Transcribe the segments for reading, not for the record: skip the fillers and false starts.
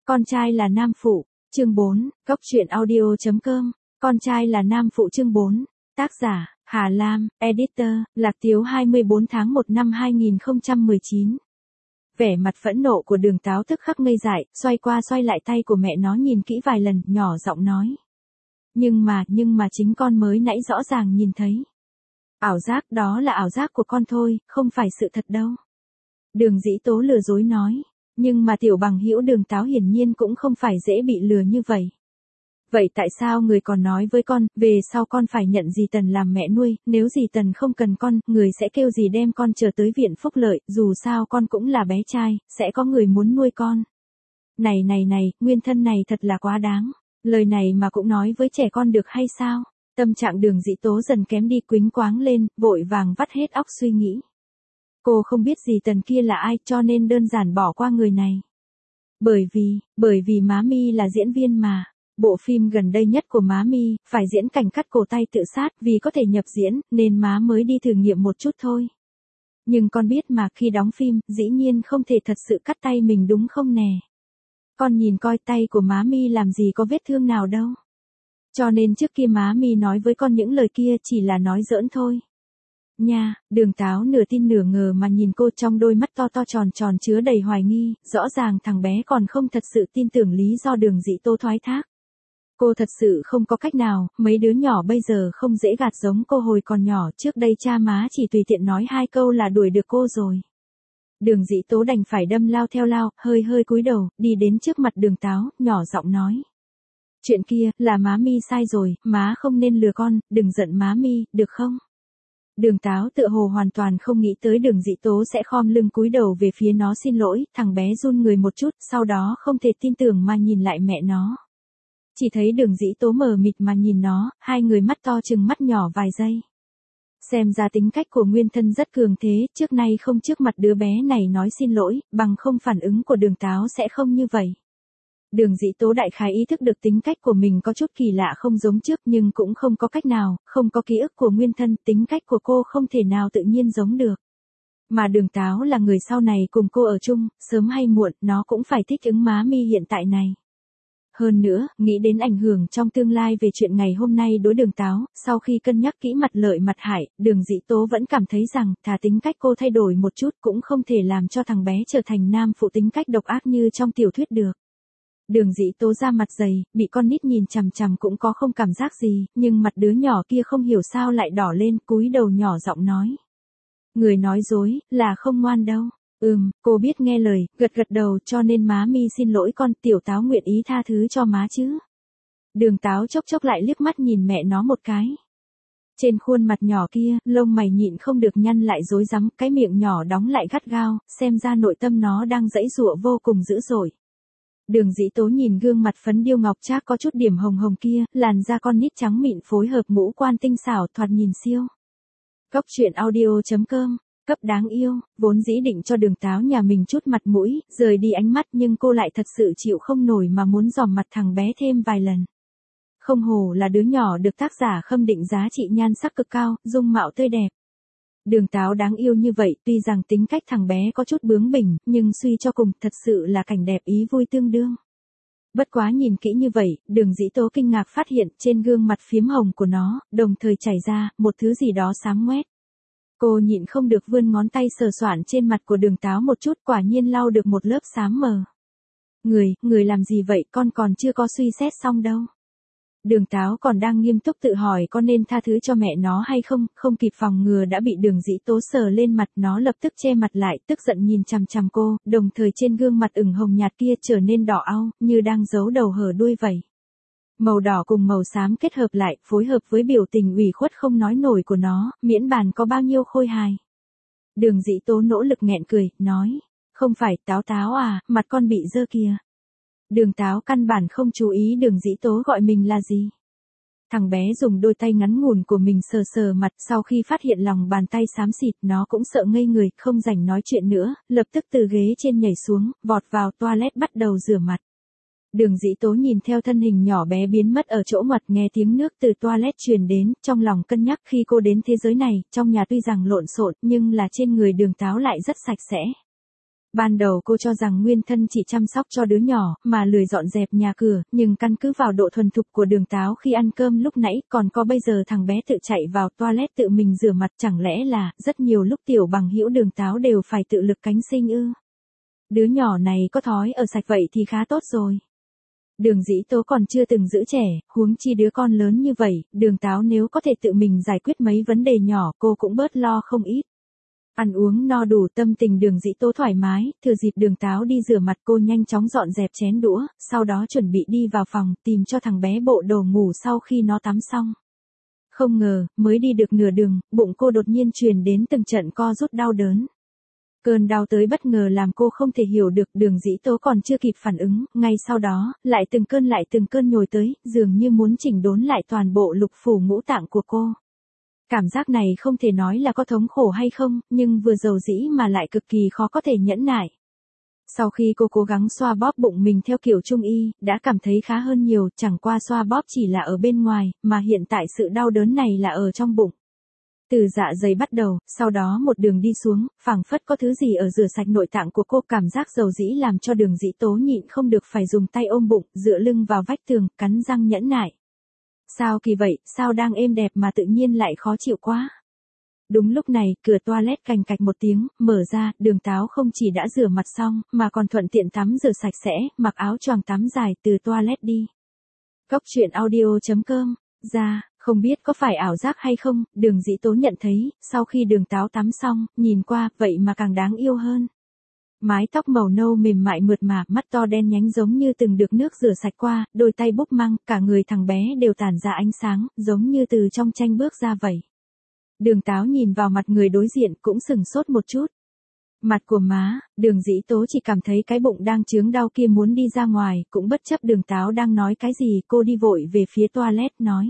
Con trai là nam phụ, chương 4, Cốc truyện audio.com, con trai là nam phụ chương 4, tác giả, Hà Lam, editor, Lạc Tiếu 24 tháng 1 năm 2019. Vẻ mặt phẫn nộ của Đường Táo tức khắc ngây dại, xoay qua xoay lại tay của mẹ nó nhìn kỹ vài lần, nhỏ giọng nói. Nhưng mà chính con mới nãy rõ ràng nhìn thấy. Ảo giác đó là ảo giác của con thôi, không phải sự thật đâu. Đường Dĩ Tố lừa dối nói. Nhưng mà tiểu bằng hữu Đường Táo hiển nhiên cũng không phải dễ bị lừa như vậy. Vậy tại sao người còn nói với con, về sau con phải nhận dì Tần làm mẹ nuôi, nếu dì Tần không cần con, người sẽ kêu dì đem con chờ tới viện phúc lợi, dù sao con cũng là bé trai, sẽ có người muốn nuôi con. Này, nguyên thân này thật là quá đáng. Lời này mà cũng nói với trẻ con được hay sao? Tâm trạng Đường Dĩ Tố dần kém đi, quýnh quáng lên, vội vàng vắt hết óc suy nghĩ. Cô không biết dì Tần kia là ai cho nên đơn giản bỏ qua người này. Bởi vì má mi là diễn viên mà. Bộ phim gần đây nhất của má mi, phải diễn cảnh cắt cổ tay tự sát vì có thể nhập diễn, nên má mới đi thử nghiệm một chút thôi. Nhưng con biết mà khi đóng phim, dĩ nhiên không thể thật sự cắt tay mình đúng không nè. Con nhìn coi tay của má mi làm gì có vết thương nào đâu. Cho nên trước kia má mi nói với con những lời kia chỉ là nói giỡn thôi. Nha, Đường Táo nửa tin nửa ngờ mà nhìn cô, trong đôi mắt to tròn chứa đầy hoài nghi, rõ ràng thằng bé còn không thật sự tin tưởng lý do Đường Dĩ Tố thoái thác. Cô thật sự không có cách nào, mấy đứa nhỏ bây giờ không dễ gạt giống cô hồi còn nhỏ, trước đây cha má chỉ tùy tiện nói 2 câu là đuổi được cô rồi. Đường Dĩ Tố đành phải đâm lao theo lao, hơi cúi đầu, đi đến trước mặt Đường Táo, nhỏ giọng nói. Chuyện kia, là má mi sai rồi, má không nên lừa con, đừng giận má mi, được không? Đường Táo tựa hồ hoàn toàn không nghĩ tới Đường Dĩ Tố sẽ khom lưng cúi đầu về phía nó xin lỗi, thằng bé run người một chút, sau đó không thể tin tưởng mà nhìn lại mẹ nó. Chỉ thấy Đường Dĩ Tố mờ mịt mà nhìn nó, hai người mắt to chừng mắt nhỏ vài giây. Xem ra tính cách của nguyên thân rất cường thế, trước nay không trước mặt đứa bé này nói xin lỗi, bằng không phản ứng của Đường Táo sẽ không như vậy. Đường Dĩ Tố đại khái ý thức được tính cách của mình có chút kỳ lạ không giống trước, nhưng cũng không có cách nào, không có ký ức của nguyên thân, tính cách của cô không thể nào tự nhiên giống được. Mà Đường Táo là người sau này cùng cô ở chung, sớm hay muộn, nó cũng phải thích ứng má mi hiện tại này. Hơn nữa, nghĩ đến ảnh hưởng trong tương lai về chuyện ngày hôm nay đối Đường Táo, sau khi cân nhắc kỹ mặt lợi mặt hại, Đường Dĩ Tố vẫn cảm thấy rằng, thà tính cách cô thay đổi một chút cũng không thể làm cho thằng bé trở thành nam phụ tính cách độc ác như trong tiểu thuyết được. Đường Dĩ Tố ra mặt dày, bị con nít nhìn chằm chằm cũng có không cảm giác gì, nhưng mặt đứa nhỏ kia không hiểu sao lại đỏ lên, cúi đầu nhỏ giọng nói. Người nói dối, là không ngoan đâu. Cô biết nghe lời, gật đầu, cho nên má mi xin lỗi con, tiểu Táo nguyện ý tha thứ cho má chứ. Đường Táo chốc lại liếc mắt nhìn mẹ nó một cái. Trên khuôn mặt nhỏ kia, lông mày nhịn không được nhăn lại rối rắm, cái miệng nhỏ đóng lại gắt gao, xem ra nội tâm nó đang giãy giụa vô cùng dữ dội. Đường Dĩ Tố nhìn gương mặt phấn điêu ngọc trác có chút điểm hồng kia, làn da con nít trắng mịn phối hợp ngũ quan tinh xảo thoạt nhìn siêu. Cốc truyện audio.com, cấp đáng yêu, vốn dĩ định cho Đường Táo nhà mình chút mặt mũi, rời đi ánh mắt nhưng cô lại thật sự chịu không nổi mà muốn dòm mặt thằng bé thêm vài lần. Không hổ là đứa nhỏ được tác giả Khâm định giá trị nhan sắc cực cao, dung mạo tươi đẹp. Đường Táo đáng yêu như vậy, tuy rằng tính cách thằng bé có chút bướng bỉnh, nhưng suy cho cùng, thật sự là cảnh đẹp ý vui tương đương. Bất quá nhìn kỹ như vậy, Đường Dĩ Tố kinh ngạc phát hiện trên gương mặt phím hồng của nó, đồng thời chảy ra, một thứ gì đó xám ngoét. Cô nhịn không được vươn ngón tay sờ soạn trên mặt của Đường Táo một chút, quả nhiên lau được một lớp xám mờ. Người làm gì vậy, con còn chưa có suy xét xong đâu. Đường Táo còn đang nghiêm túc tự hỏi có nên tha thứ cho mẹ nó hay không, không kịp phòng ngừa đã bị Đường Dĩ Tố sờ lên mặt, nó lập tức che mặt lại, tức giận nhìn chằm cô, đồng thời trên gương mặt ửng hồng nhạt kia trở nên đỏ au, như đang giấu đầu hở đuôi vậy. Màu đỏ cùng màu xám kết hợp lại, phối hợp với biểu tình ủy khuất không nói nổi của nó, miễn bàn có bao nhiêu khôi hài. Đường Dĩ Tố nỗ lực nghẹn cười, nói, không phải, Táo à, mặt con bị dơ kìa. Đường Táo căn bản không chú ý Đường Dĩ Tố gọi mình là gì. Thằng bé dùng đôi tay ngắn ngủn của mình sờ mặt, sau khi phát hiện lòng bàn tay xám xịt, nó cũng sợ ngây người, không rảnh nói chuyện nữa, lập tức từ ghế trên nhảy xuống, vọt vào toilet bắt đầu rửa mặt. Đường Dĩ Tố nhìn theo thân hình nhỏ bé biến mất ở chỗ ngoặt, nghe tiếng nước từ toilet truyền đến, trong lòng cân nhắc khi cô đến thế giới này, trong nhà tuy rằng lộn xộn, nhưng là trên người Đường Táo lại rất sạch sẽ. Ban đầu cô cho rằng nguyên thân chỉ chăm sóc cho đứa nhỏ, mà lười dọn dẹp nhà cửa, nhưng căn cứ vào độ thuần thục của Đường Táo khi ăn cơm lúc nãy, còn có bây giờ thằng bé tự chạy vào toilet tự mình rửa mặt, chẳng lẽ là, rất nhiều lúc tiểu bằng hữu Đường Táo đều phải tự lực cánh sinh ư? Đứa nhỏ này có thói ở sạch vậy thì khá tốt rồi. Đường Dĩ Tố còn chưa từng giữ trẻ, huống chi đứa con lớn như vậy, Đường Táo nếu có thể tự mình giải quyết mấy vấn đề nhỏ, cô cũng bớt lo không ít. Ăn uống no đủ, tâm tình Đường Dĩ Tố thoải mái, thừa dịp Đường Táo đi rửa mặt cô nhanh chóng dọn dẹp chén đũa, sau đó chuẩn bị đi vào phòng tìm cho thằng bé bộ đồ ngủ sau khi nó tắm xong. Không ngờ, mới đi được nửa đường, bụng cô đột nhiên truyền đến từng trận co rút đau đớn. Cơn đau tới bất ngờ làm cô không thể hiểu được, Đường Dĩ Tố còn chưa kịp phản ứng, ngay sau đó, lại từng cơn nhồi tới, dường như muốn chỉnh đốn lại toàn bộ lục phủ ngũ tạng của cô. Cảm giác này không thể nói là có thống khổ hay không, nhưng vừa dầu dĩ mà lại cực kỳ khó có thể nhẫn nại. Sau khi cô cố gắng xoa bóp bụng mình theo kiểu trung y, đã cảm thấy khá hơn nhiều, chẳng qua xoa bóp chỉ là ở bên ngoài, mà hiện tại sự đau đớn này là ở trong bụng. Từ dạ dày bắt đầu, sau đó một đường đi xuống, phảng phất có thứ gì ở rửa sạch nội tạng của cô, cảm giác dầu dĩ làm cho Đường Dĩ Tố nhịn không được phải dùng tay ôm bụng, dựa lưng vào vách tường, cắn răng nhẫn nại. Sao kỳ vậy, sao đang êm đẹp mà tự nhiên lại khó chịu quá. Đúng lúc này, cửa toilet cành cạch một tiếng, mở ra, Đường Táo không chỉ đã rửa mặt xong, mà còn thuận tiện tắm rửa sạch sẽ, mặc áo choàng tắm dài từ toilet đi. Cốc truyện audio.com, ra, không biết có phải ảo giác hay không, Đường Dĩ Tố nhận thấy, sau khi Đường Táo tắm xong, nhìn qua, vậy mà càng đáng yêu hơn. Mái tóc màu nâu mềm mại mượt mà, mắt to đen nhánh giống như từng được nước rửa sạch qua, đôi tay búp măng, cả người thằng bé đều tản ra ánh sáng, giống như từ trong tranh bước ra vậy. Đường Táo nhìn vào mặt người đối diện cũng sửng sốt một chút. Mặt của má, Đường Dĩ Tố chỉ cảm thấy cái bụng đang chướng đau kia muốn đi ra ngoài, cũng bất chấp Đường Táo đang nói cái gì, cô đi vội về phía toilet nói.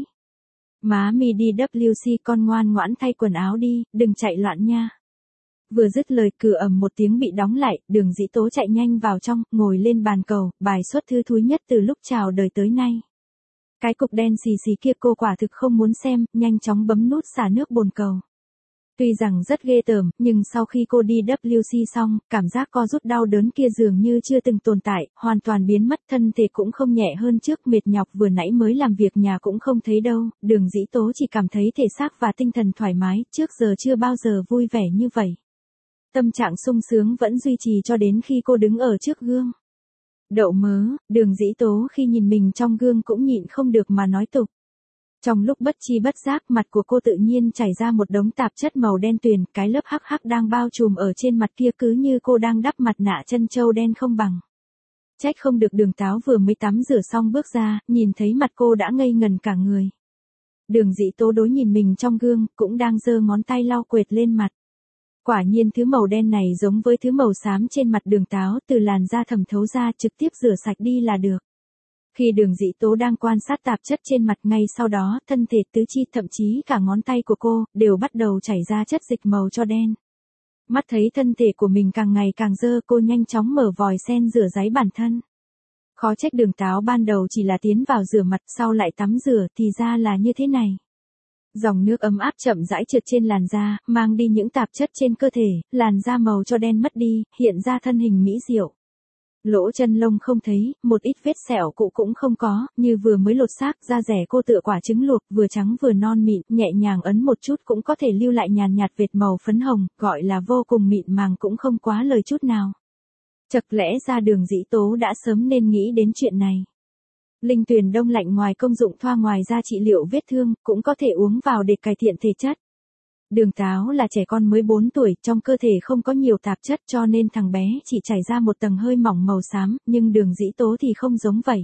Má mi đi WC, con ngoan ngoãn thay quần áo đi, đừng chạy loạn nha. Vừa dứt lời, cửa ầm một tiếng bị đóng lại, Đường Dĩ Tố chạy nhanh vào trong, ngồi lên bàn cầu, bài xuất thư thúi nhất từ lúc chào đời tới nay. Cái cục đen xì xì kia cô quả thực không muốn xem, nhanh chóng bấm nút xả nước bồn cầu. Tuy rằng rất ghê tởm, nhưng sau khi cô đi WC xong, cảm giác co rút đau đớn kia dường như chưa từng tồn tại, hoàn toàn biến mất, thân thể cũng không nhẹ hơn trước, mệt nhọc vừa nãy mới làm việc nhà cũng không thấy đâu, Đường Dĩ Tố chỉ cảm thấy thể xác và tinh thần thoải mái, trước giờ chưa bao giờ vui vẻ như vậy. Tâm trạng sung sướng vẫn duy trì cho đến khi cô đứng ở trước gương. Đậu mớ, Đường Dĩ Tố khi nhìn mình trong gương cũng nhịn không được mà nói tục. Trong lúc bất chi bất giác, mặt của cô tự nhiên chảy ra một đống tạp chất màu đen tuyền, cái lớp hắc hắc đang bao trùm ở trên mặt kia cứ như cô đang đắp mặt nạ chân trâu đen không bằng. Trách không được Đường Táo vừa mới tắm rửa xong bước ra, nhìn thấy mặt cô đã ngây ngần cả người. Đường Dĩ Tố đối nhìn mình trong gương, cũng đang giơ ngón tay lau quệt lên mặt. Quả nhiên thứ màu đen này giống với thứ màu xám trên mặt Đường Táo, từ làn da thẩm thấu ra, trực tiếp rửa sạch đi là được. Khi Đường Dĩ Tố đang quan sát tạp chất trên mặt, ngay sau đó, thân thể tứ chi thậm chí cả ngón tay của cô, đều bắt đầu chảy ra chất dịch màu cho đen. Mắt thấy thân thể của mình càng ngày càng dơ, cô nhanh chóng mở vòi sen rửa ráy bản thân. Khó trách Đường Táo ban đầu chỉ là tiến vào rửa mặt, sau lại tắm rửa, thì ra là như thế này. Dòng nước ấm áp chậm rãi trượt trên làn da, mang đi những tạp chất trên cơ thể, làn da màu cho đen mất đi, hiện ra thân hình mỹ diệu. Lỗ chân lông không thấy, một ít vết sẹo cũ cũng không có, như vừa mới lột xác, da rẻ cô tựa quả trứng luộc, vừa trắng vừa non mịn, nhẹ nhàng ấn một chút cũng có thể lưu lại nhàn nhạt vệt màu phấn hồng, gọi là vô cùng mịn màng cũng không quá lời chút nào. Chật lẽ ra Đường Dĩ Tố đã sớm nên nghĩ đến chuyện này. Linh tuyền đông lạnh ngoài công dụng thoa ngoài ra trị liệu vết thương, cũng có thể uống vào để cải thiện thể chất. Đường Táo là trẻ con mới 4 tuổi, trong cơ thể không có nhiều tạp chất cho nên thằng bé chỉ chảy ra một tầng hơi mỏng màu xám, nhưng Đường Dĩ Tố thì không giống vậy.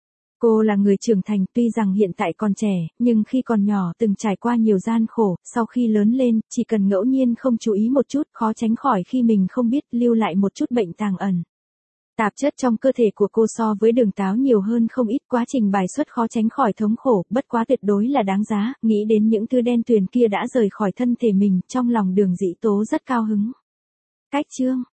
Cô là người trưởng thành, tuy rằng hiện tại còn trẻ, nhưng khi còn nhỏ từng trải qua nhiều gian khổ, sau khi lớn lên, chỉ cần ngẫu nhiên không chú ý một chút, khó tránh khỏi khi mình không biết lưu lại một chút bệnh tàng ẩn. Tạp chất trong cơ thể của cô so với Đường Táo nhiều hơn không ít, quá trình bài xuất khó tránh khỏi thống khổ, bất quá tuyệt đối là đáng giá, nghĩ đến những thứ đen tuyền kia đã rời khỏi thân thể mình, trong lòng Đường Dĩ Tố rất cao hứng. Cách chương